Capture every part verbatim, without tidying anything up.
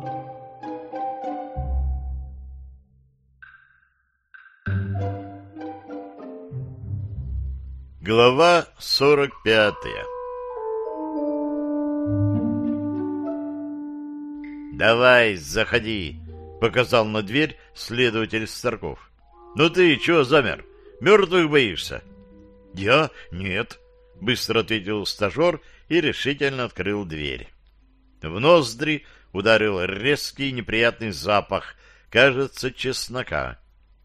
Глава сорок пятая. «Давай, заходи», — показал на дверь следователь Старков. «Ну ты чего замер? Мертвых боишься?» «Я? Нет», — быстро ответил стажер и решительно открыл дверь. В ноздри ударил резкий неприятный запах, кажется, чеснока.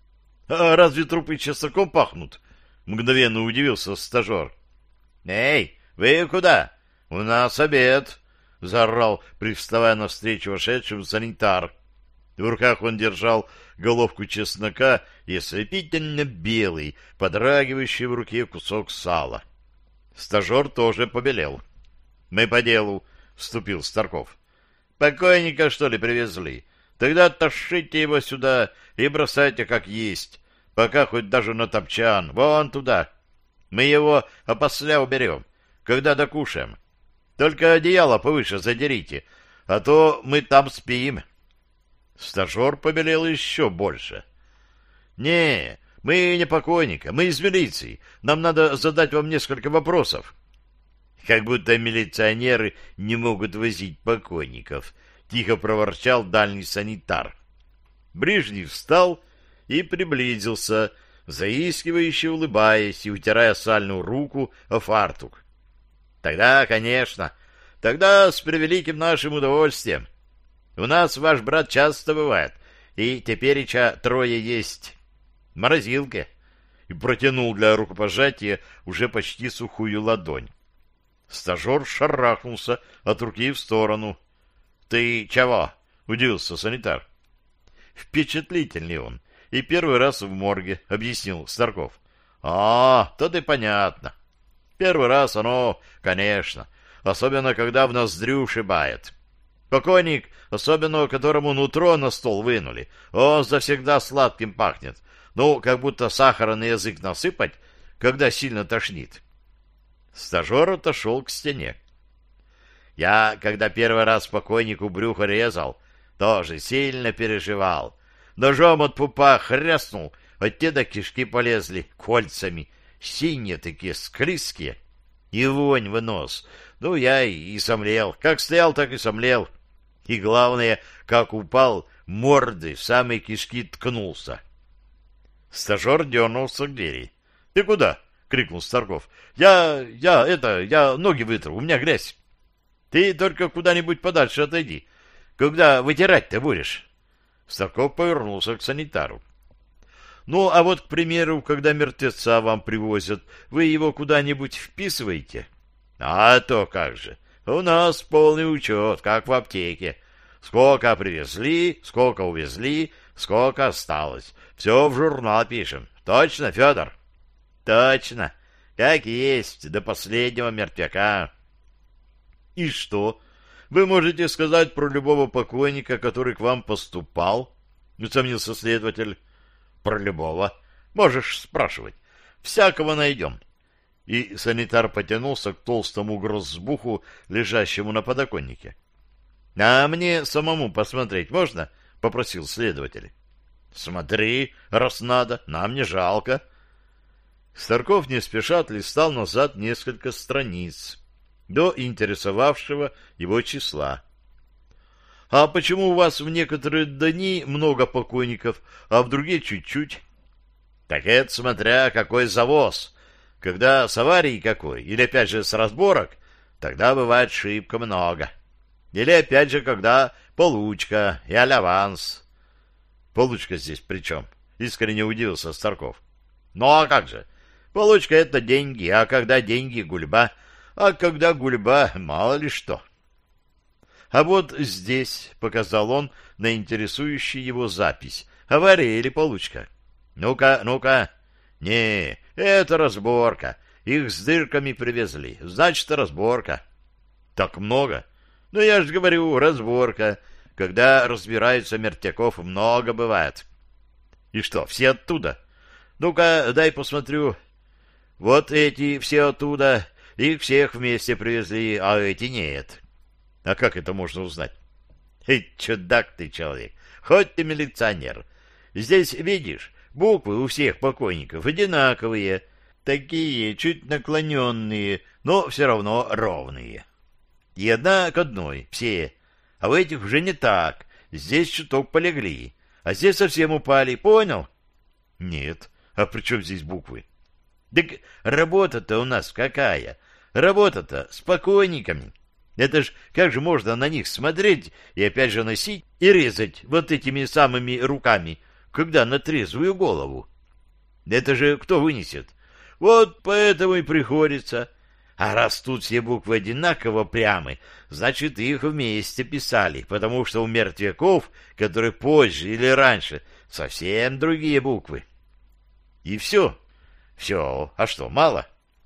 «А разве трупы чесноком пахнут?» — мгновенно удивился стажер. «Эй, вы куда? У нас обед!» — заорал, привставая навстречу вошедшим санитар. В руках он держал головку чеснока и ослепительно белый, подрагивающий в руке кусок сала. Стажер тоже побелел. «Мы по делу», — вступил Старков. «Покойника, что ли, привезли? Тогда тащите его сюда и бросайте как есть, пока хоть даже на топчан, вон туда. Мы его опосля уберем, когда докушаем. Только одеяло повыше задерите, а то мы там спим». Стажер побелел еще больше. «Не, мы не покойника, мы из милиции. Нам надо задать вам несколько вопросов». «Как будто милиционеры не могут возить покойников», — тихо проворчал дальний санитар. Брижнев встал и приблизился, заискивающе улыбаясь и утирая сальную руку о фартук. «Тогда, конечно, тогда с превеликим нашим удовольствием. У нас ваш брат часто бывает, и тепереча трое есть. В морозилке». И протянул для рукопожатия уже почти сухую ладонь. Стажер шарахнулся от руки в сторону. «Ты чего?» — удивился санитар. «Впечатлительный он. И первый раз в морге», — объяснил Старков. «А, то и понятно. Первый раз оно, конечно, особенно когда в ноздрю шибает. Покойник, особенно которому нутро на стол вынули, он завсегда сладким пахнет. Ну, как будто сахара на язык насыпать, когда сильно тошнит». Стажер отошел к стене. «Я, когда первый раз покойнику брюхо резал, тоже сильно переживал. Ножом от пупа хряснул, от те до кишки полезли кольцами, синие такие, склизкие, и вонь в нос. Ну, я и сомлел, как стоял, так и сомлел. И главное, как упал, мордой в самые кишки ткнулся». Стажер дернулся к двери. «Ты куда?» — крикнул Старков. «Я, я, это, я ноги вытру, у меня грязь». «Ты только куда-нибудь подальше отойди. Когда вытирать-то будешь?» Старков повернулся к санитару. «Ну, а вот, к примеру, когда мертвеца вам привозят, вы его куда-нибудь вписываете?» «А то как же. У нас полный учет, как в аптеке. Сколько привезли, сколько увезли, сколько осталось. Все в журнал пишем. Точно, Федор?» «Точно. Как есть, до последнего мертвяка». «И что? Вы можете сказать про любого покойника, который к вам поступал?» — усомнился следователь. «Про любого. Можешь спрашивать. Всякого найдем». И санитар потянулся к толстому грозбуху, лежащему на подоконнике. «А мне самому посмотреть можно?» — попросил следователь. «Смотри, раз надо, нам не жалко». Старков не спеша отлистал назад несколько страниц до интересовавшего его числа. «А почему у вас в некоторые дни много покойников, а в другие чуть-чуть?» «Так это смотря какой завоз. Когда с аварии какой, или опять же с разборок, тогда бывает шибко много. Или опять же, когда получка и аляванс». «Получка здесь при чем?» — искренне удивился Старков. «Ну а как же? Получка — это деньги, а когда деньги — гульба, а когда гульба — мало ли что». «А вот здесь», — показал он на интересующую его запись, — «авария или получка?» «Ну-ка, ну-ка». «Не, это разборка. Их с дырками привезли. Значит, разборка». «Так много?» «Ну, я же говорю, разборка. Когда разбираются мертвяков, много бывает». «И что, все оттуда?» «Ну-ка, дай посмотрю». «Вот эти все оттуда. Их всех вместе привезли, а эти нет». «А как это можно узнать?» Эй, чудак ты, человек, хоть ты милиционер. Здесь, видишь, буквы у всех покойников одинаковые, такие чуть наклоненные, но все равно ровные. И одна к одной, все. А у этих уже не так. Здесь чуток полегли, а здесь совсем упали, понял? Нет. А при чем здесь буквы? Так работа-то у нас какая? Работа-то с покойниками. Это ж как же можно на них смотреть и опять же носить и резать вот этими самыми руками, когда на трезвую голову? Это же кто вынесет? Вот поэтому и приходится. А раз тут все буквы одинаково прямы, значит, их вместе писали, потому что у мертвяков, которые позже или раньше, совсем другие буквы. И все. Все. А что, мало?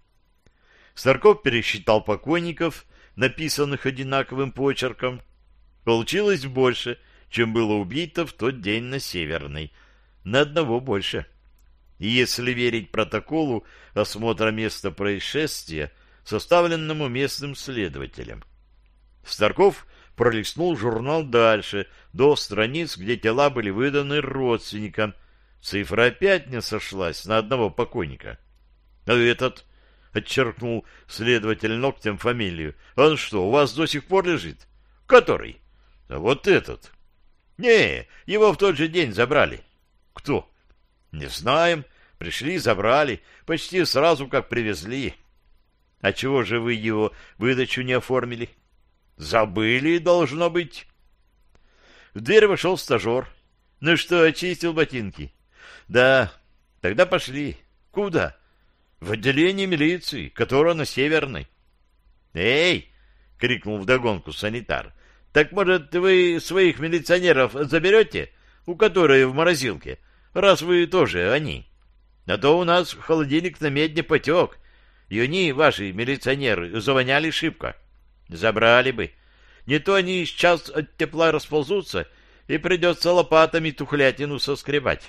Старков пересчитал покойников, написанных одинаковым почерком. Получилось больше, чем было убито в тот день на Северной. На одного больше. И если верить протоколу осмотра места происшествия, составленному местным следователем. Старков пролистнул журнал дальше, до страниц, где тела были выданы родственникам. Цифра опять не сошлась на одного покойника. — А этот, — отчеркнул следователь ногтем фамилию, — он что, у вас до сих пор лежит? — Который? — А вот этот. — Не, его в тот же день забрали. — Кто? — Не знаем. Пришли, забрали, почти сразу, как привезли. — А чего же вы его выдачу не оформили? — Забыли, должно быть. В дверь вошел стажер. — Ну что, очистил ботинки? — Да. — Тогда пошли. — Куда? — В отделение милиции, которое на Северной. — Эй! — крикнул вдогонку санитар. — Так, может, вы своих милиционеров заберете, у которой в морозилке, раз вы тоже они? А то у нас холодильник на медне потек, и они, ваши милиционеры, завоняли шибко. Забрали бы. Не то они сейчас от тепла расползутся, и придется лопатами тухлятину соскребать.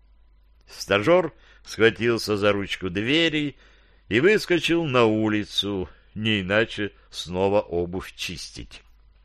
Стажер схватился за ручку двери и выскочил на улицу, не иначе снова обувь чистить.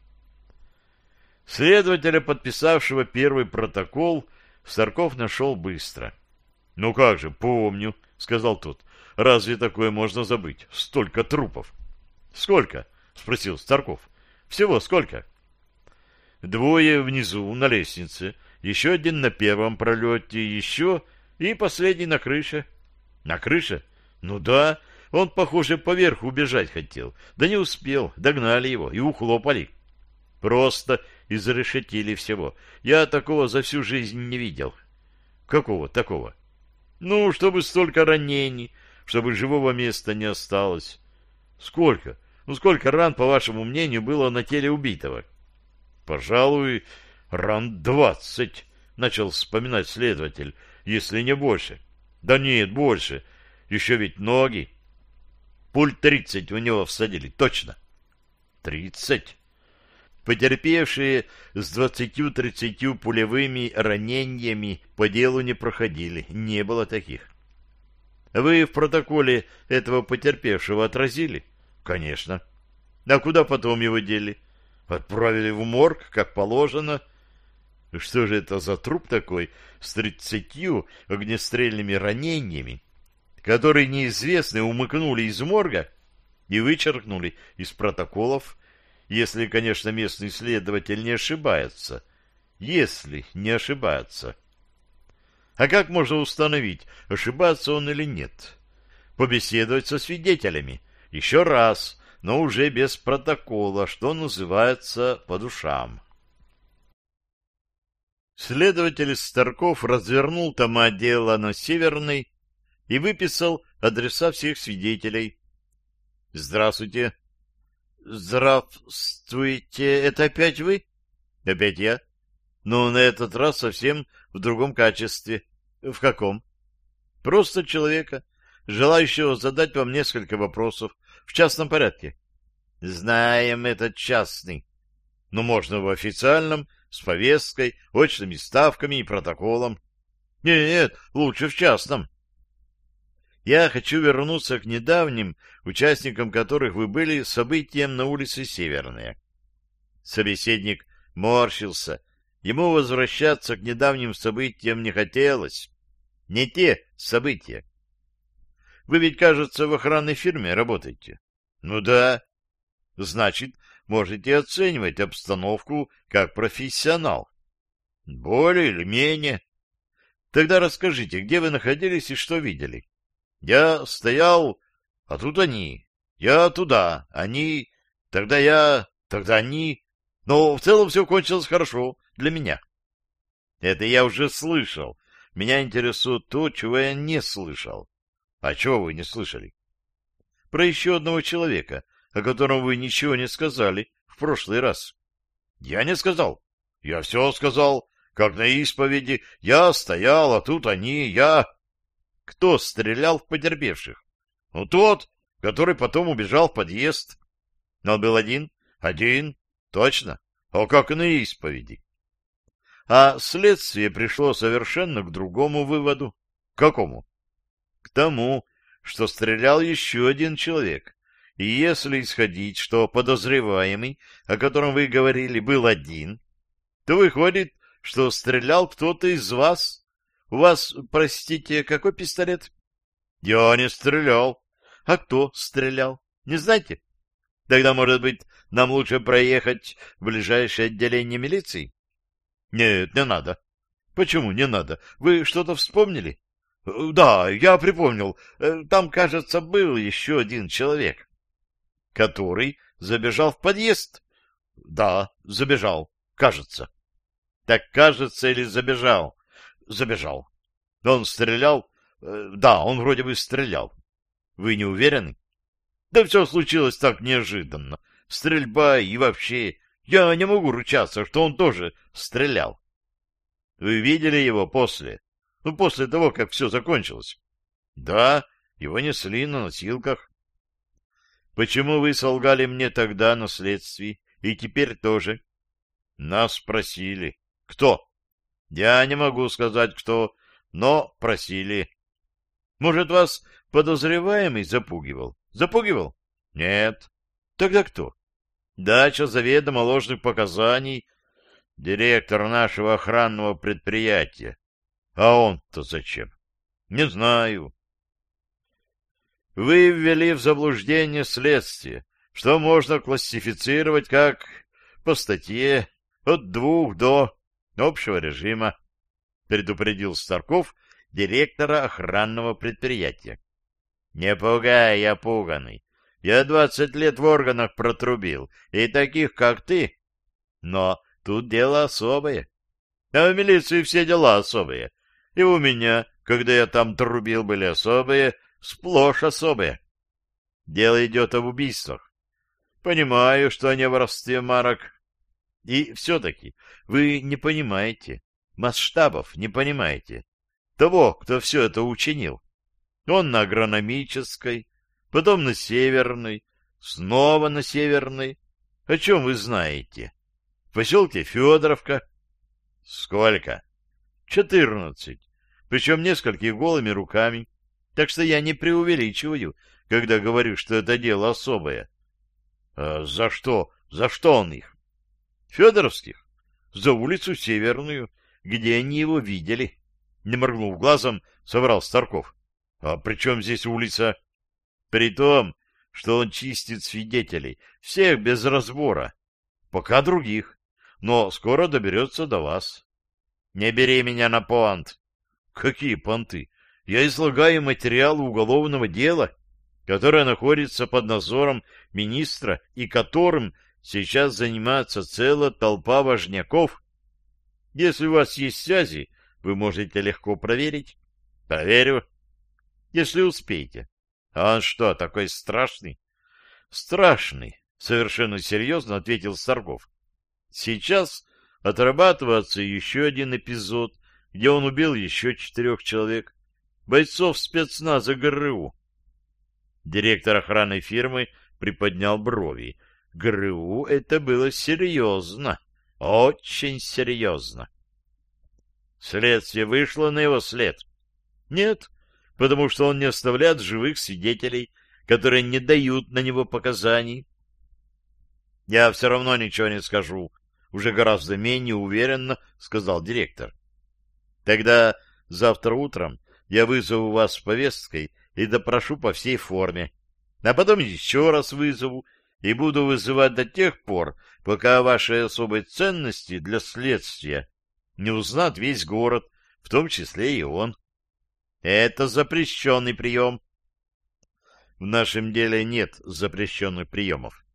Следователя, подписавшего первый протокол, Старков нашел быстро. — Ну как же, помню, — сказал тот. — Разве такое можно забыть? Столько трупов. — Сколько? — спросил Старков. — Всего сколько? — Двое внизу, на лестнице, еще один на первом пролете, еще и последний на крыше. — На крыше? Ну да, он, похоже, поверху убежать хотел. Да не успел, догнали его и ухлопали. Просто изрешетили всего. Я такого за всю жизнь не видел. — Какого такого? — Ну, чтобы столько ранений, чтобы живого места не осталось. — Сколько? Ну, сколько ран, по вашему мнению, было на теле убитого? — Пожалуй, ран двадцать, — начал вспоминать следователь, — если не больше. — Да нет, больше. Еще ведь ноги. Пуль тридцать у него всадили, точно. — Тридцать? Потерпевшие с двадцатью-тридцатью пулевыми ранениями по делу не проходили, не было таких. Вы в протоколе этого потерпевшего отразили? Конечно. А куда потом его дели? Отправили в морг, как положено. Что же это за труп такой с тридцатью огнестрельными ранениями, которые неизвестные умыкнули из морга и вычеркнули из протоколов, если, конечно, местный следователь не ошибается. Если не ошибается. А как можно установить, ошибается он или нет? Побеседовать со свидетелями. Еще раз, но уже без протокола, что называется, по душам. Следователь Старков развернул тома дела на Северной и выписал адреса всех свидетелей. — Здравствуйте. — Здравствуйте. Это опять вы? — Опять я. Но на этот раз совсем в другом качестве. — В каком? — Просто человека, желающего задать вам несколько вопросов в частном порядке. — Знаем этот частный. Но можно в официальном, с повесткой, очными ставками и протоколом. Нет, нет, лучше в частном. Я хочу вернуться к недавним, участникам которых вы были, событиям на улице Северная. Собеседник морщился. Ему возвращаться к недавним событиям не хотелось. Не те события. Вы ведь, кажется, в охранной фирме работаете? Ну да. Значит, можете оценивать обстановку как профессионал. Более или менее. Тогда расскажите, где вы находились и что видели? Я стоял, а тут они. Я туда, они, тогда я, тогда они. Но в целом все кончилось хорошо для меня. Это я уже слышал. Меня интересует то, чего я не слышал. А чего вы не слышали? Про еще одного человека, о котором вы ничего не сказали в прошлый раз. Я не сказал. Я все сказал, как на исповеди. Я стоял, а тут они, я... Кто стрелял в потерпевших? Ну, тот, который потом убежал в подъезд. Но он был один? Один, точно. А как и на исповеди. А следствие пришло совершенно к другому выводу. К какому? К тому, что стрелял еще один человек. И если исходить, что подозреваемый, о котором вы говорили, был один, то выходит, что стрелял кто-то из вас. У вас, простите, какой пистолет? Я не стрелял. А кто стрелял? Не знаете? Тогда, может быть, нам лучше проехать в ближайшее отделение милиции? Нет, не надо. Почему не надо? Вы что-то вспомнили? Да, я припомнил. Там, кажется, был еще один человек. Который забежал в подъезд? Да, забежал, кажется. Так кажется или забежал? Забежал. Он стрелял? Да, он вроде бы стрелял. Вы не уверены? Да все случилось так неожиданно. Стрельба и вообще... Я не могу ручаться, что он тоже стрелял. Вы видели его после? Ну, после того, как все закончилось? Да, его несли на носилках. Почему вы солгали мне тогда на следствии и теперь тоже? Нас спросили. Кто? Я не могу сказать, кто, но просили. Может, вас подозреваемый запугивал? Запугивал? Нет. Тогда кто? Дача заведомо ложных показаний. Директор нашего охранного предприятия. А он-то зачем? Не знаю. Вы ввели в заблуждение следствие, что можно классифицировать как по статье от двух до общего режима, предупредил Старков директора охранного предприятия. Не пугай, я пуганый. Я двадцать лет в органах протрубил, и таких, как ты. Но тут дело особое. А в милиции все дела особые. И у меня, когда я там трубил, были особые, сплошь особые. Дело идет об убийствах. Понимаю, что не о воровстве марок. И все-таки вы не понимаете, масштабов не понимаете. Того, кто все это учинил. Он на агрономической, потом на северной, снова на северной. О чем вы знаете? В поселке Федоровка. Сколько? Четырнадцать. Причем нескольких голыми руками. Так что я не преувеличиваю, когда говорю, что это дело особое. А за что? За что он их? Федоровских? За улицу Северную, где они его видели. Не моргнув глазом, соврал Старков. А при чем здесь улица? При том, что он чистит свидетелей, всех без разбора. Пока других, но скоро доберется до вас. Не бери меня на понт. Какие понты? Я излагаю материалы уголовного дела, которое находится под надзором министра и которым сейчас занимается целая толпа важняков. Если у вас есть связи, вы можете легко проверить. Проверю. Если успеете. А он что, такой страшный? Страшный, совершенно серьезно ответил Старков. Сейчас отрабатывается еще один эпизод, где он убил еще четырех человек, бойцов спецназа ГРУ. Директор охранной фирмы приподнял брови. ГРУ это было серьезно, очень серьезно. Следствие вышло на его след? Нет, потому что он не оставляет живых свидетелей, которые не дают на него показаний. Я все равно ничего не скажу. уже гораздо менее уверенно сказал директор. Тогда завтра утром я вызову вас с повесткой и допрошу по всей форме, а потом еще раз вызову и буду вызывать до тех пор, пока о вашей особой ценности для следствия не узнат весь город, в том числе и он. Это запрещенный прием. В нашем деле нет запрещенных приемов.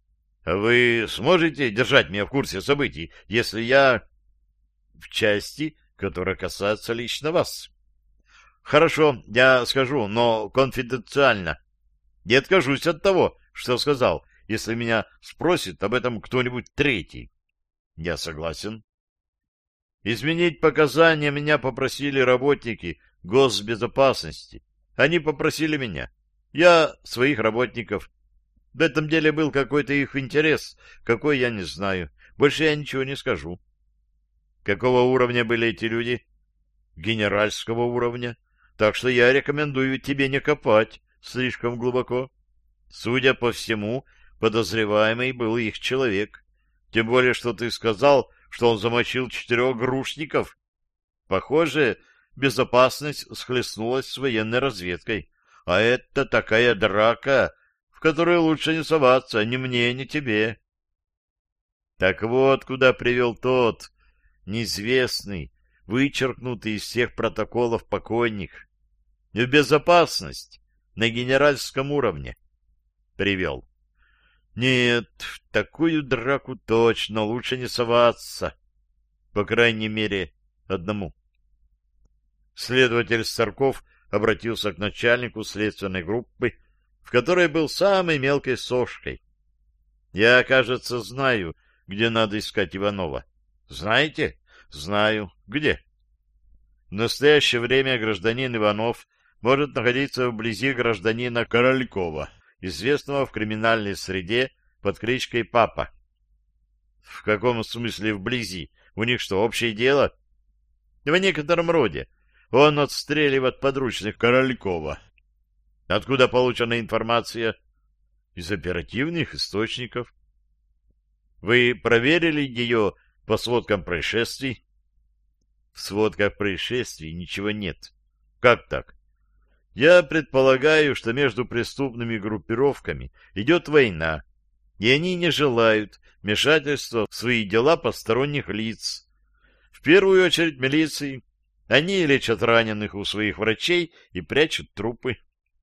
Вы сможете держать меня в курсе событий, если я... В части, которая касается лично вас. Хорошо, я скажу, но конфиденциально. Не откажусь от того, что сказал, если меня спросит об этом кто-нибудь третий. Я согласен. Изменить показания меня попросили работники госбезопасности. Они попросили меня. Я своих работников. В этом деле был какой-то их интерес, какой я не знаю. Больше я ничего не скажу. Какого уровня были эти люди? Генеральского уровня. Так что я рекомендую тебе не копать слишком глубоко. Судя по всему, подозреваемый был их человек. Тем более, что ты сказал, что он замочил четырех грушников. Похоже, безопасность схлестнулась с военной разведкой. А это такая драка, в которую лучше не соваться ни мне, ни тебе. Так вот, куда привел тот неизвестный, вычеркнутый из всех протоколов покойник. В безопасность на генеральском уровне привел. Нет, в такую драку точно лучше не соваться. По крайней мере, одному. Следователь Старков обратился к начальнику следственной группы, в которой был самой мелкой сошкой. Я, кажется, знаю, где надо искать Иванова. Знаете? Знаю. Где? В настоящее время гражданин Иванов может находиться вблизи гражданина Королькова, известного в криминальной среде под кличкой Папа. В каком смысле вблизи? У них что, общее дело? В некотором роде. Он отстреливает подручных Королькова. Откуда получена информация? Из оперативных источников. Вы проверили ее по сводкам происшествий? В сводках происшествий ничего нет. Как так? Я предполагаю, что между преступными группировками идет война, и они не желают вмешательства в свои дела посторонних лиц. В первую очередь милиции. Они лечат раненых у своих врачей и прячут трупы.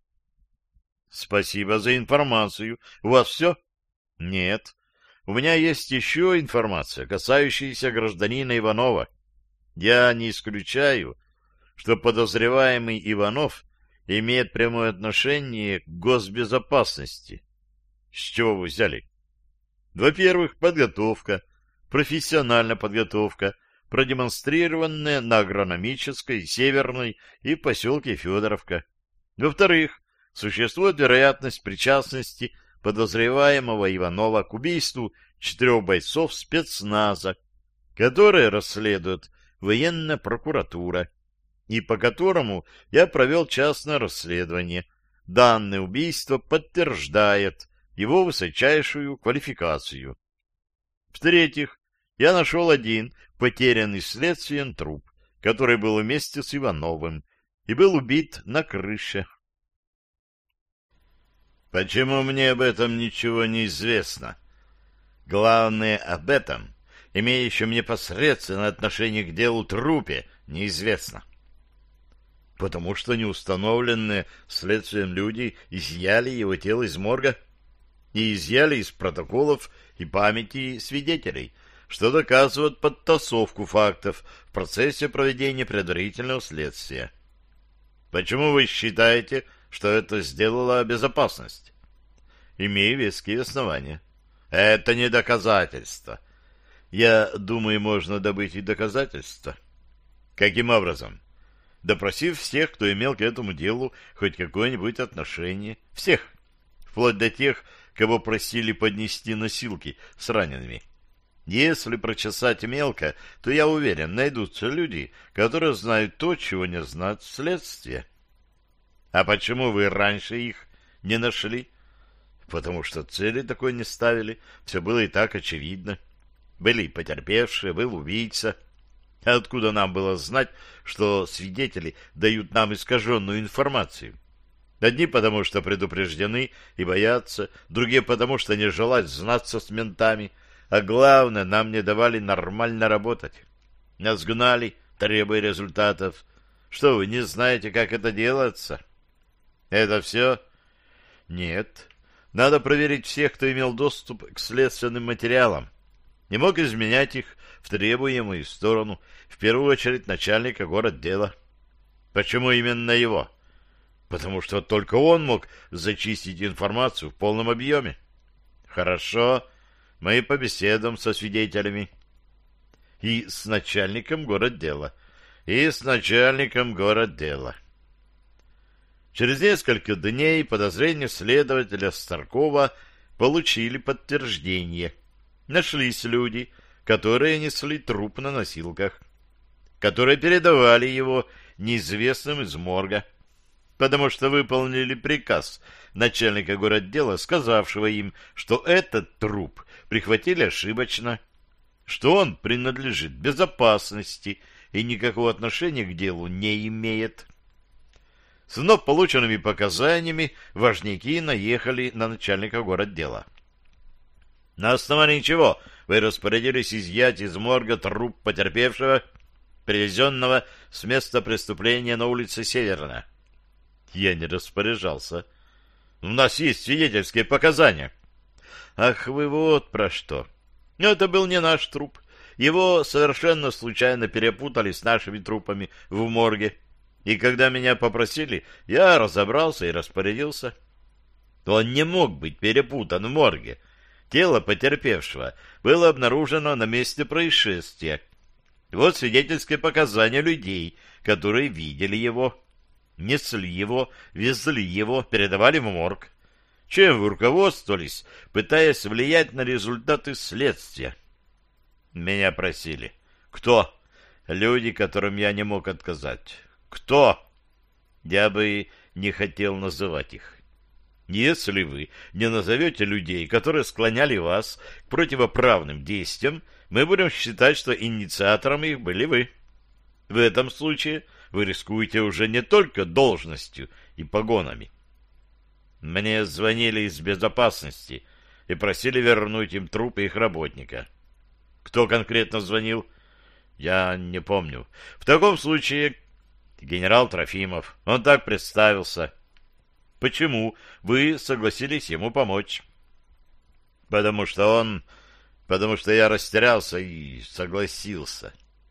Спасибо за информацию. У вас все? Нет. У меня есть еще информация, касающаяся гражданина Иванова. Я не исключаю, что подозреваемый Иванов имеет прямое отношение к госбезопасности. С чего вы взяли? Во-первых, подготовка, профессиональная подготовка, продемонстрированная на агрономической, Северной и поселке Федоровка. Во-вторых, существует вероятность причастности подозреваемого Иванова к убийству четырех бойцов спецназа, которые расследует военная прокуратура, и по которому я провел частное расследование. Данное убийство подтверждает его высочайшую квалификацию. В-третьих, я нашел один потерянный следствием труп, который был вместе с Ивановым и был убит на крыше. Почему мне об этом ничего не известно? Главное, об этом, имеющем непосредственное отношение к делу трупе, неизвестно. Потому что неустановленные следствием люди изъяли его тело из морга и изъяли из протоколов и памяти свидетелей, что доказывает подтасовку фактов в процессе проведения предварительного следствия. Почему вы считаете, что это сделала безопасность? Имею веские основания. Это не доказательство. Я думаю, можно добыть и доказательства. Каким образом? Допросив всех, кто имел к этому делу хоть какое-нибудь отношение. Всех. Вплоть до тех, кого просили поднести носилки с ранеными. Если прочесать мелко, то, я уверен, найдутся люди, которые знают то, чего не знает следствие. А почему вы раньше их не нашли? Потому что цели такой не ставили, все было и так очевидно. Были потерпевшие, был убийца. Откуда нам было знать, что свидетели дают нам искаженную информацию? Одни потому, что предупреждены и боятся, другие потому, что не желают знаться с ментами, а главное, нам не давали нормально работать. Нас гнали, требуя результатов. Что, вы не знаете, как это делается? Это все? Нет. Надо проверить всех, кто имел доступ к следственным материалам. Не мог изменять их в требуемую сторону, в первую очередь начальника городдела. Почему именно его? Потому что только он мог зачистить информацию в полном объеме. Хорошо, мы побеседуем со свидетелями. И с начальником городдела. И с начальником городдела. Через несколько дней подозрения следователя Старкова получили подтверждение. Нашлись люди, которые несли труп на носилках, которые передавали его неизвестным из морга, потому что выполнили приказ начальника городдела, сказавшего им, что этот труп прихватили ошибочно, что он принадлежит безопасности и никакого отношения к делу не имеет. С вновь полученными показаниями важняки наехали на начальника городдела. На основании чего вы распорядились изъять из морга труп потерпевшего, привезенного с места преступления на улице Северная? Я не распоряжался. У нас есть свидетельские показания. Ах, вы вот про что. Это был не наш труп. Его совершенно случайно перепутали с нашими трупами в морге. И когда меня попросили, я разобрался и распорядился. Он не мог быть перепутан в морге. Тело потерпевшего было обнаружено на месте происшествия. Вот свидетельские показания людей, которые видели его, несли его, везли его, передавали в морг. Чем вы руководствовались, пытаясь влиять на результаты следствия? Меня просили. Кто? Люди, которым я не мог отказать. Кто? Я бы не хотел называть их. Если вы не назовете людей, которые склоняли вас к противоправным действиям, мы будем считать, что инициатором их были вы. В этом случае вы рискуете уже не только должностью и погонами. Мне звонили из безопасности и просили вернуть им труп их работника. Кто конкретно звонил? Я не помню. В таком случае генерал Трофимов. Он так представился. Почему вы согласились ему помочь? Потому что он... Потому что я растерялся и согласился.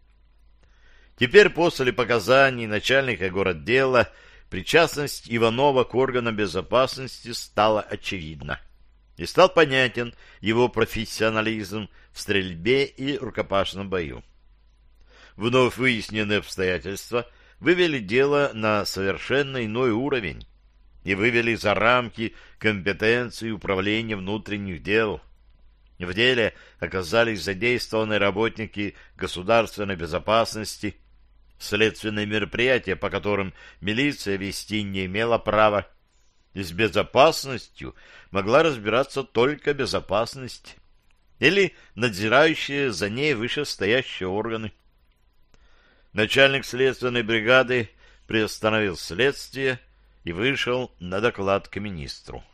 Теперь после показаний начальника городдела причастность Иванова к органам безопасности стала очевидна. И стал понятен его профессионализм в стрельбе и рукопашном бою. Вновь выясненные обстоятельства вывели дело на совершенно иной уровень и вывели за рамки компетенции управления внутренних дел. В деле оказались задействованы работники государственной безопасности, следственные мероприятия, по которым милиция вести не имела права, и с безопасностью могла разбираться только безопасность или надзирающие за ней вышестоящие органы. Начальник следственной бригады приостановил следствие и вышел на доклад к министру.